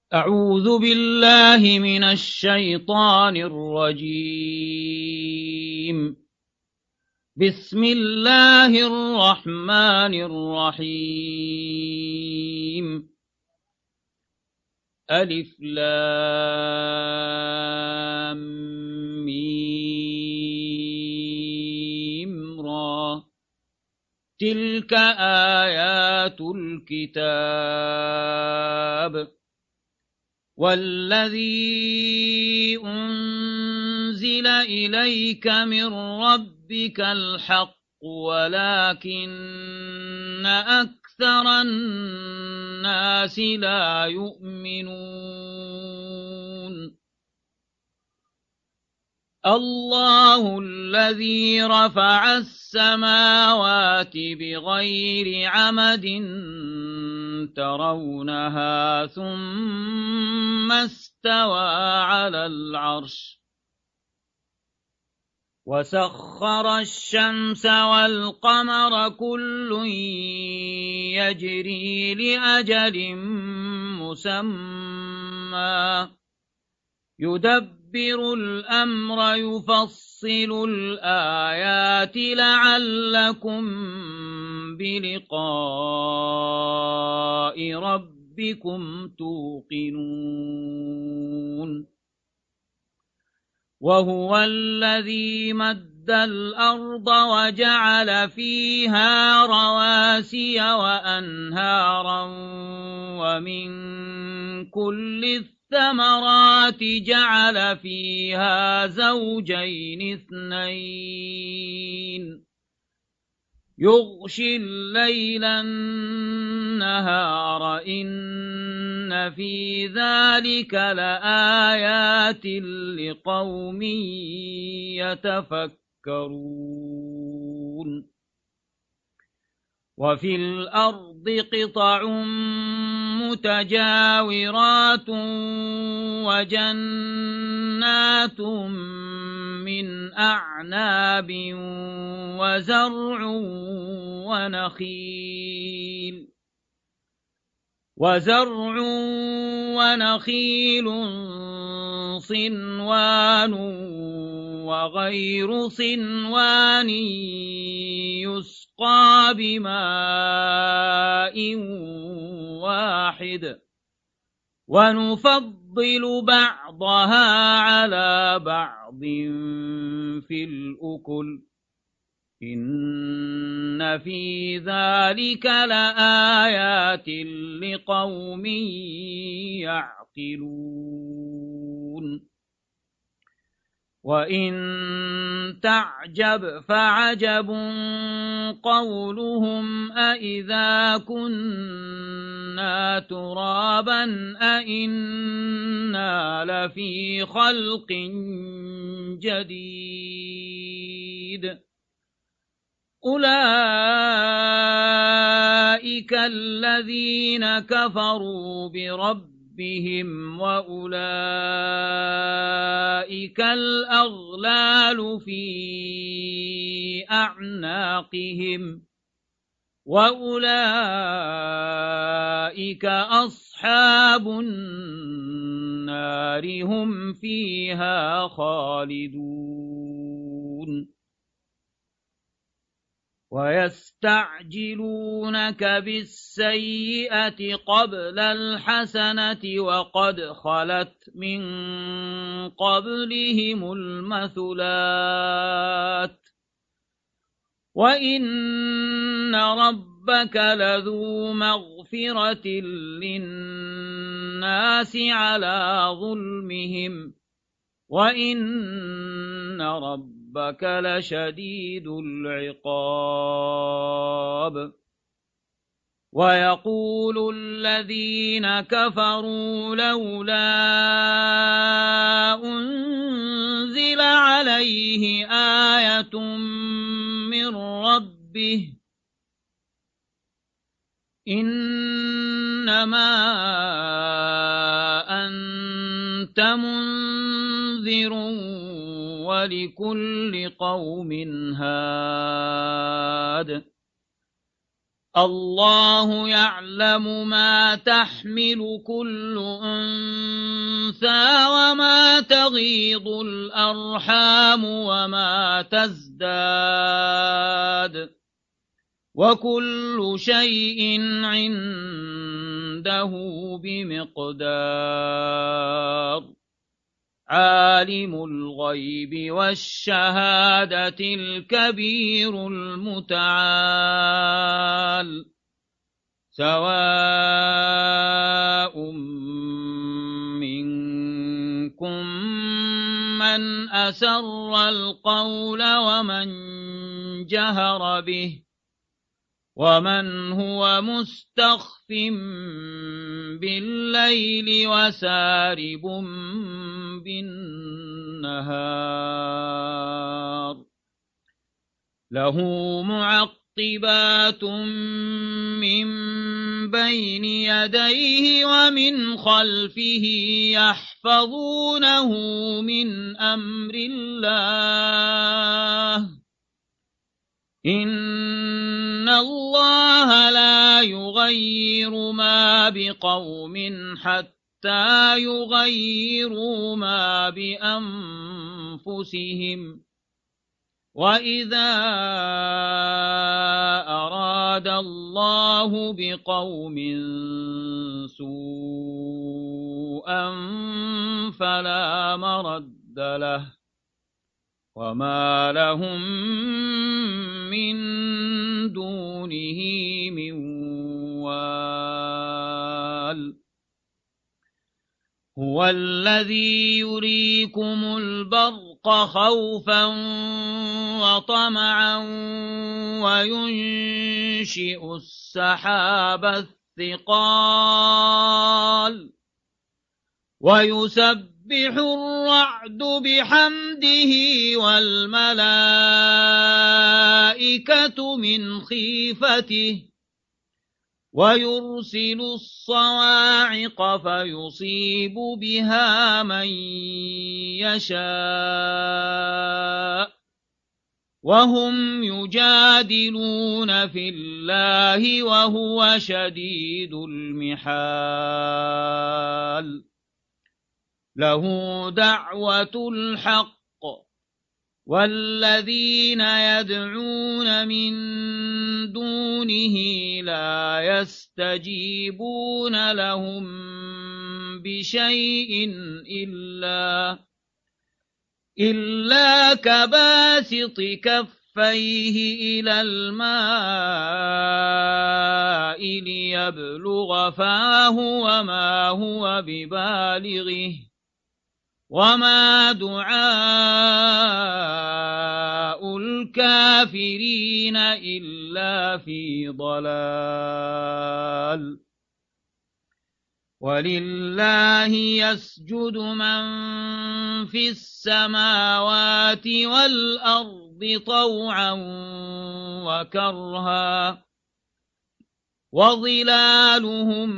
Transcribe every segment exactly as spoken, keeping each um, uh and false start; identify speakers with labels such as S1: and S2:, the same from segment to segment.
S1: أعوذ بالله من الشيطان الرجيم. بسم الله الرحمن الرحيم. ألف لام ميم را. تلك آيات الكتاب والذي أنزل إليك من ربك الحق ولكن أكثر الناس لا يؤمنون. الله الذي رفع السماوات بغير عمد ترونها ثم استوى على العرش وسخر الشمس والقمر كل يجري لأجل مسمى يدبر الأمر يفصل الآيات لعلكم بلقاء ربكم توقنون. وهو الذي مد الأرض وجعل فيها رواسي وأنهارا ومن كل الثمرات جعل فيها زوجين اثنين يغشي الليل النهار إن في ذلك لآيات لقوم يتفكرون. وفي الأرض قطع متجاورات وجنات من أعناب وزرع ونخيل وزرع ونخيل صنوان وغير صنوان يسقى بماء واحد ونفضل بعضها على بعض في الأكل إن في ذلك لآيات لقوم يعقلون. وإن تعجب فعجب قولهم أإذا كنا ترابا أإنا لفي خلق جديد أولئك الذين كفروا بربهم بهم وأولئك الأغلال في أعناقهم وأولئك أصحاب النار هم فيها خالدون. ويستعجلونك بالسيئة قبل الحسنة وقد خلت من قبلهم المثلات وإن ربك لذو مغفرة للناس على ظلمهم وإن ربك ربك لشديد العقاب. ويقول الذين كفروا لولا أنزل عليه آية من ربه إنما أنت منذر ولكل قوم هاد الله يعلم ما تحمل كل أنثى وما تغيض الأرحام وما تزداد وكل شيء عنده بمقدار عالم الغيب والشهادة الكبير المتعال سواء منكم من أسر القول ومن جهر به ومن هو مستخف بالليل وسارب بالنهار له معقبات من بين يديه ومن خلفه يحفظونه من أمر الله إن الله لا يغير ما بقوم حتى يغيروا ما بأنفسهم وإذا أراد الله بقوم سوءا فلا مرد له وما لهم من دونه من وال هو الذي يريكم البرق خوفا وطمعا وينشئ السحاب الثقال ويسبح الرعد بحمده والملائكة من خيفته ويرسل الصواعق فيصيب بها من يشاء وهم يجادلون في الله وهو شديد المحال له دعوة الحق والذين يدعون من دونه لا يستجيبون لهم بشيء إلا إلا كباسط كفيه إلى الماء ليبلغ فاه وما هو ببالغه وما دعاء الكافرين إلا في ضلال ولله يسجد من في السماوات والأرض طوعا وكرها وظلالهم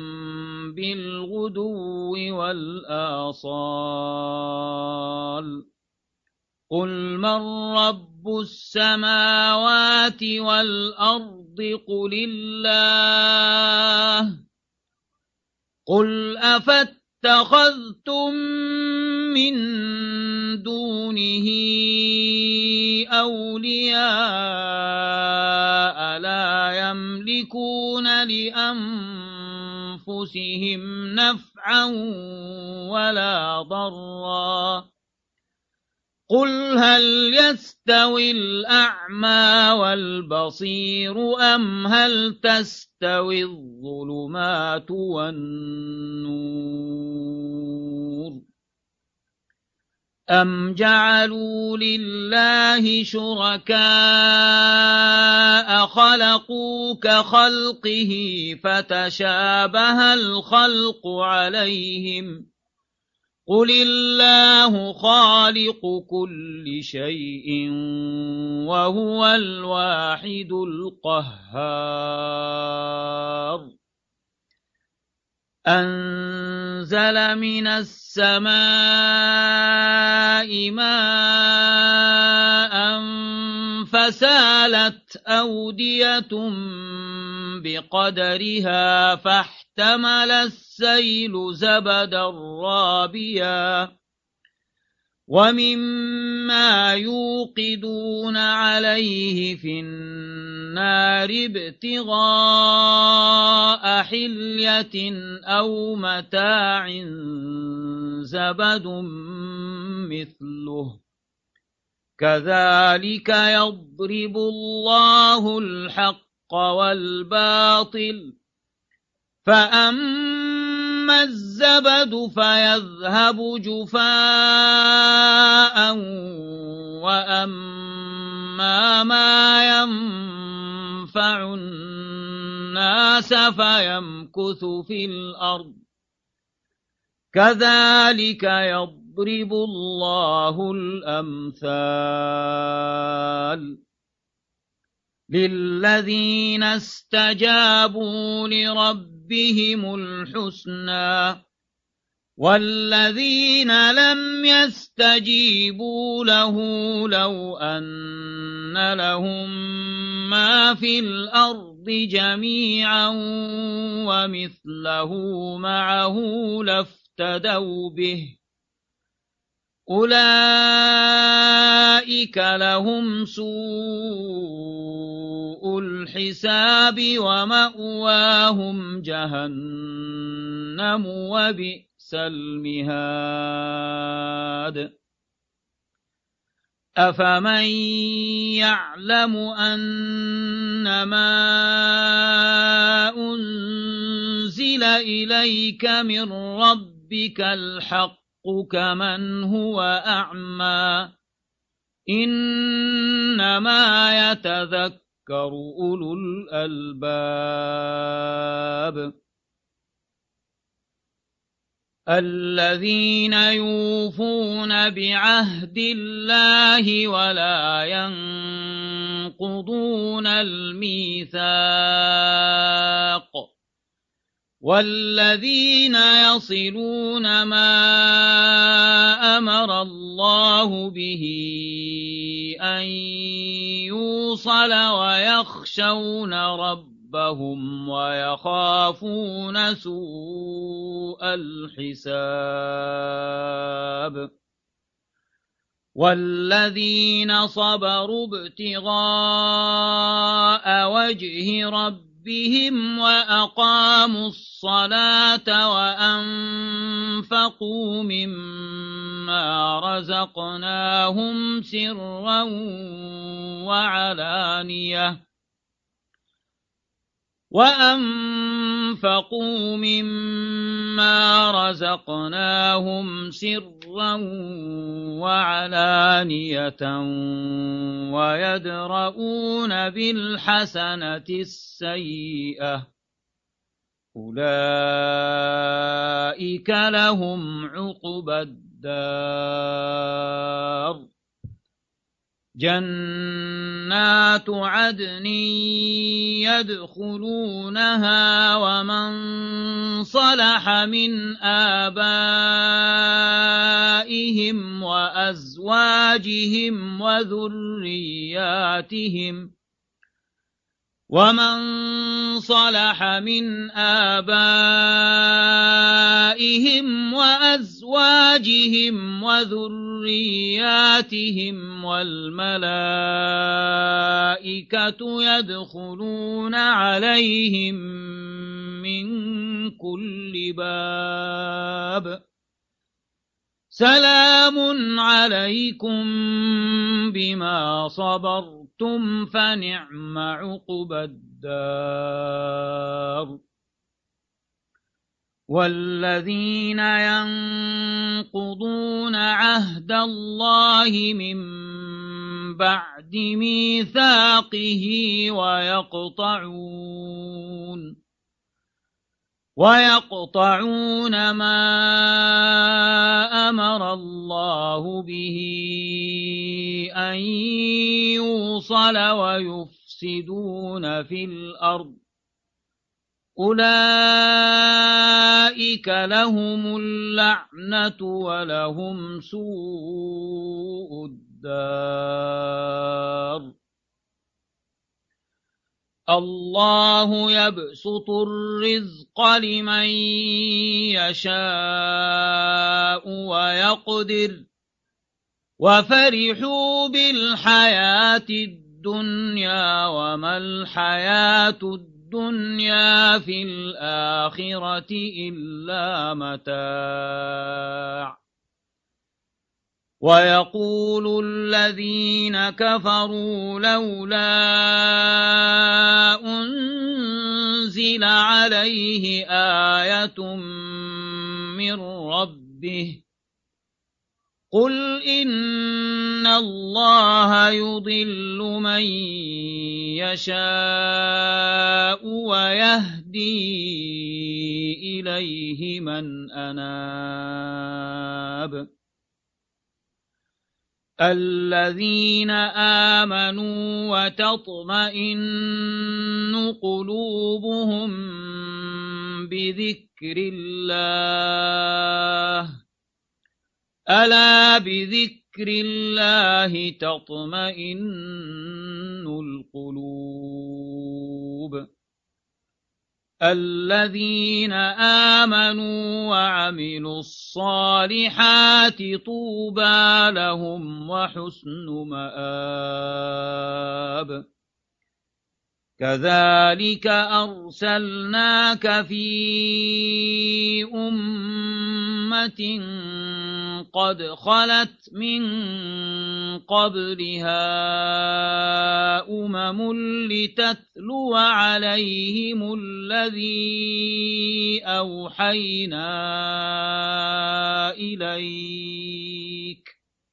S1: بالغدو والآصال قل من رب السماوات والأرض قل الله قل أفاتخذتم من دونه أولياء لا يملكون لأنفسهم نفعا ولا ضرا قل هل يستوي الأعمى والبصير أم هل تستوي الظلمات والنور أم جعلوا لله شركاء خلقوا كخلقه فتشابه الخلق عليهم قل الله خالق كل شيء وهو الواحد القهار أنزل من السماء ماء فسالت أودية بقدرها فاحتمل السيل زبدا رابيا ومما يوقدون عليه في النار ابتغاء حلية أو متاع زبد مثله كذلك يضرب الله الحق والباطل فأما الزبد فيذهب جفاء وأما ما ينفع الناس فيمكث في الأرض كذلك يضرب الله الأمثال للذين استجابوا لربهم الحسنى والذين لم يستجيبوا له لو أن لهم ما في الأرض جميعا ومثله معه لافتدوا به أولئك لهم سوء الحساب ومأواهم جهنم وبئس المهاد أفمن يعلم أنما أنزل إليك من ربك الحق كمن هو أعمى إنما يتذكر أولو الألباب الذين يوفون بعهد الله ولا ينقضون الميثاق والذين يصلون ما أمر الله به أن يوصل ويخشون ربهم ويخافون سوء الحساب والذين صبروا ابتغاء وجه ربهم بهم وأقاموا الصلاة وأنفقوا مما رزقناهم سرا وعلانية وأنفقوا مما رزقناهم سرا وعلانية ويدرؤون بالحسنة السيئة أولئك لهم عقبى الدار جنات عدن يدخلونها ومن صلح من آبائهم وأزواجهم وذرياتهم ومن صلح من آبائهم وأزواجهم وذرياتهم والملائكة يدخلون عليهم من كل باب سلام عليكم بما صبرتم فنعم عقبى الدار والذين ينقضون عهد الله من بعد ميثاقه ويقطعون ويقطعون ما أمر الله به أن يوصل ويفسدون في الأرض أولئك لهم اللعنة ولهم سوء الدار الله يبسط الرزق لمن يشاء ويقدر وفرحوا بالحياة الدنيا وما الحياة الدنيا في الآخرة إلا متاع ويقول الذين كفروا لولا أنزل عليه آية من ربه قل إن الله يضل من يشاء ويهدي إليه من أناب الذين آمنوا وتطمئن قلوبهم بذكر الله ألا بذكر الله تطمئن القلوب الذين آمنوا وعملوا الصالحات طوبى لهم وحسن مآب كذلك أرسلناك في أمة قد خلت من قبلها أمم لتتلو عليهم الذي أوحينا إليك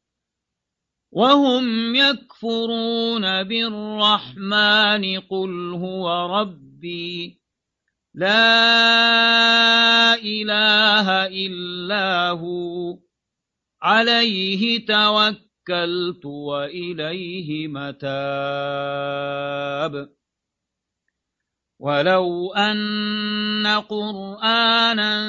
S1: وهم يكفرون بالرحمن قل هو ربي لا إله إلا هو عليه توكلت وإليه متاب ولو أن قرآنا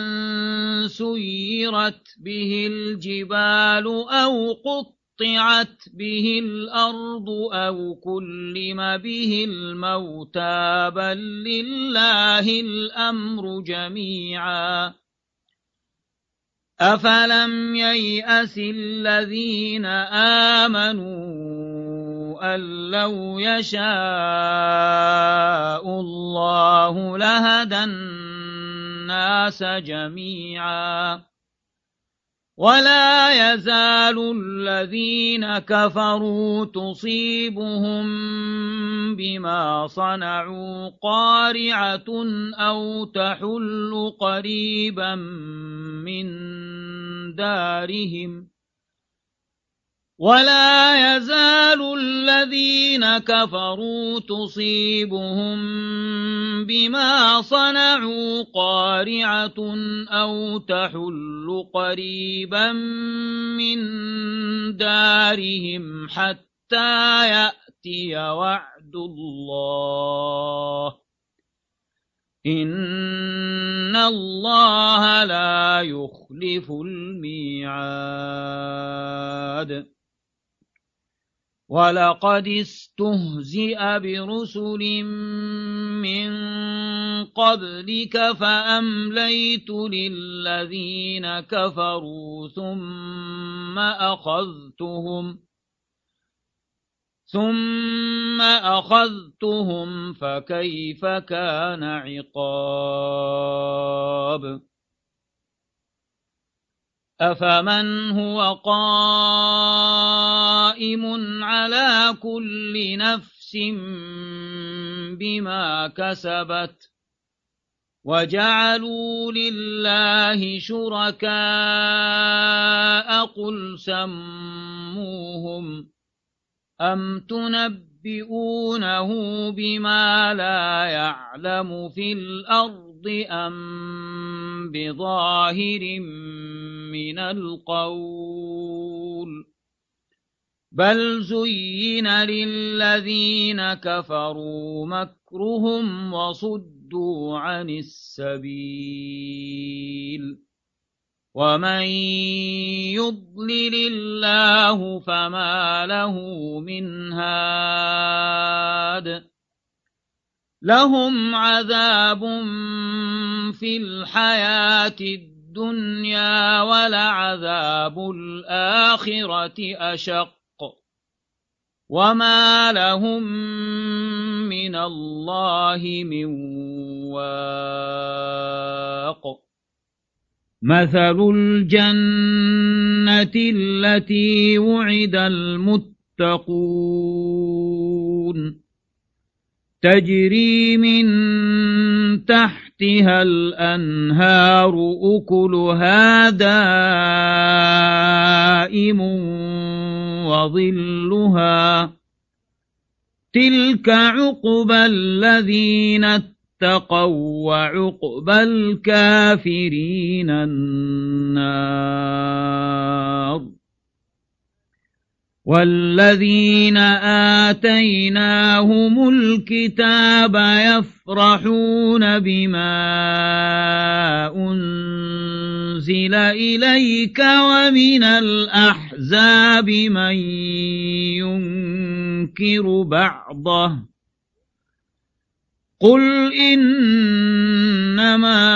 S1: سيرت به الجبال أو قطعت قطعت به الأرض أو كلم به الموتى بل لله الأمر جميعا أفلم ييأس الذين آمنوا أن لو يشاء الله لهدى الناس جميعا ولا يزال الذين كفروا تصيبهم بما صنعوا قارعة أو تحل قريبا من دارهم ولا يزال الذين كفروا تصيبهم بما صنعوا قارعة أو تحل قريبا من دارهم حتى يأتي وعد الله إن الله لا يخلف الميعاد ولقد استهزئ برسل من قبلك فأمليت للذين كفروا ثم أخذتهم ثم أخذتهم فكيف كان عقاب أفمن هو قائم على كل نفس بما كسبت وجعلوا لله شركاء قل سموهم أم تنبئونه بما لا يعلم في الأرض أم بظاهر من القول بل زين للذين كفروا مكرهم وصدوا عن السبيل ومن يضلل الله فما له من هاد لهم عذاب في الحياة الدنيا ولعذاب الآخرة أشق وما لهم من الله من واق مثل الجنة التي وعد المتقون تجري من تحتها الأنهار أكلها دائم وظلها تلك عقبى الذين اتقوا وعقبى الكافرين النار والذين آتيناهم الكتاب يفرحون بما أنزل إليك ومن الأحزاب من ينكر بعضه قل إنما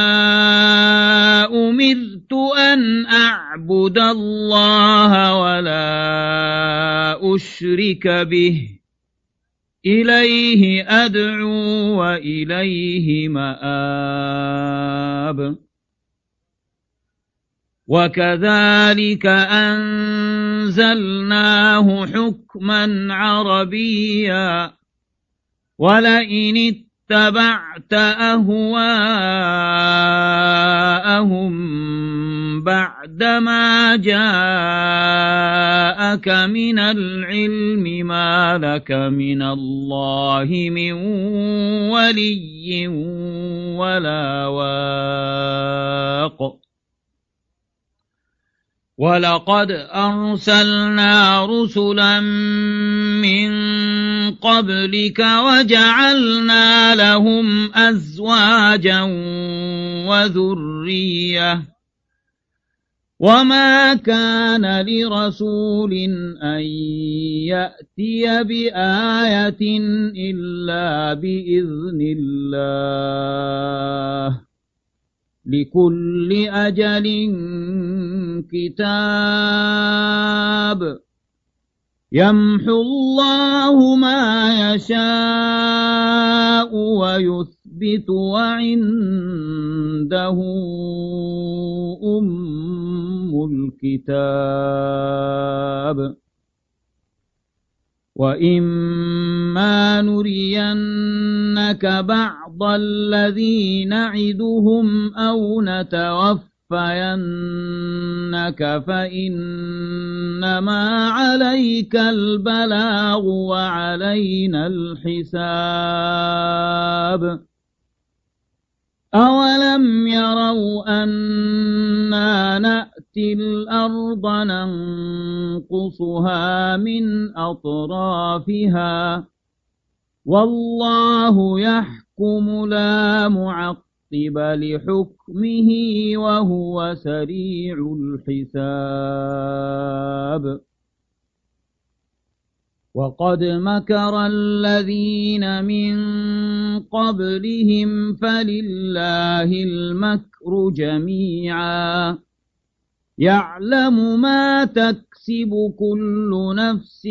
S1: أمرت أن أعبد الله ولا أشرك به إليه أدعو وإليه مآب وكذلك أنزلناه حكما عربيا ولئن اتبعت أهواءهم بعدما جاءك من العلم ما لك من الله من ولي ولا واق ولقد أرسلنا رسلا من قبلك وجعلنا لهم أزواجا وذرية وما كان لرسول أن يأتي بآية إلا بإذن الله لكل أجل كتاب يمحو الله ما يشاء ويثبت وعنده أم الكتاب وإما نرينك بعض الذي نعدهم أو نتوفينك فإنما عليك البلاغ وعلينا الحساب أولم يروا أنا نأتي الأرض ننقصها من أطرافها والله يحكم لا معقب لحكمه وهو سريع الحساب وقد مكر الذين من قبلهم فلله المكر جميعا يعلم ما تكسب كل نفس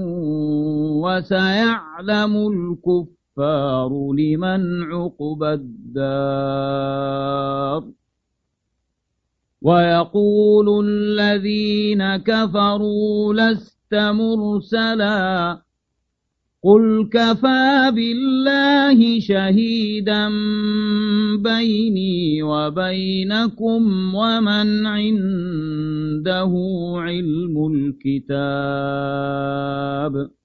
S1: وسيعلم الكفار لمن عقبى الدار ويقول الذين كفروا لست مرسلا قل كفى بالله شهيدا بيني وبينكم ومن عنده علم الكتاب